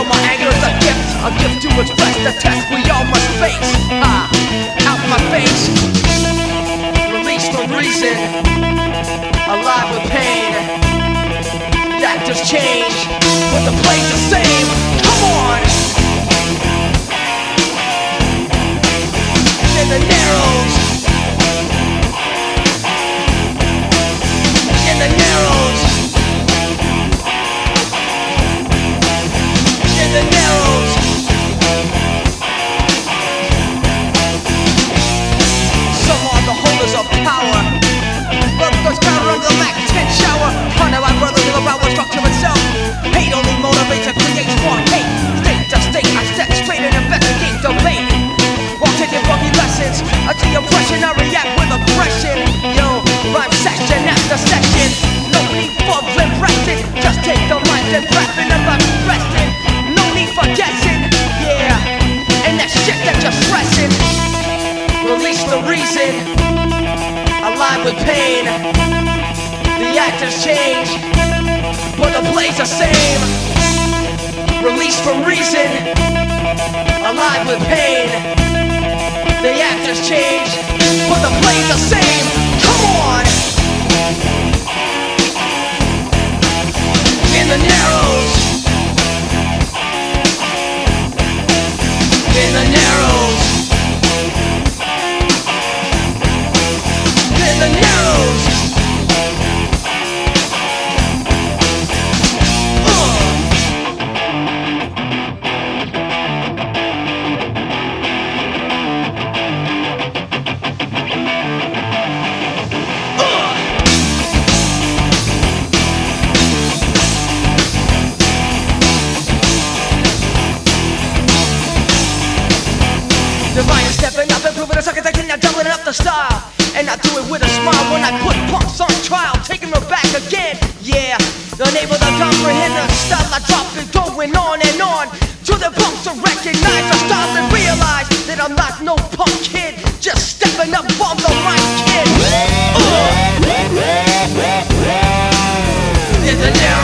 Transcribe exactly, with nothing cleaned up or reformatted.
my anger is a gift, a gift to express the test we all must face. Ah, out my face. Release the reason, alive with pain. The actors change, but the play's the same. Come on. In the narrows, in the narrows, in the narrows. Some are the holders of power. Brothers counter under the Mac ten shower. Honor our brothers in the power structure itself. Hate only motivates and creates more hate. State to state, I step straight and investigate debate. While taking funky lessons, I see oppression, I react with aggression. Yo, rhyme section after section. No need for limp-resting. Just take the mic and rap it about resting. No need for guessing, yeah. And that shit that you're stressing. Release the reason, alive with pain. The actors change, but the play's the same. Release from reason, alive with pain. The actors change, but the play's the same. Come on! In the narrows, in the narrows, in the narrows. Divine is stepping up and proving a sucker that can doubling up the style. And I do it with a smile when I put punks on trial, taking them back again, yeah. Unable to comprehend the style I drop is going on and on. Till the punks are recognize the style and realize that I'm not no punk kid, just stepping up on the right kid. Uh. In the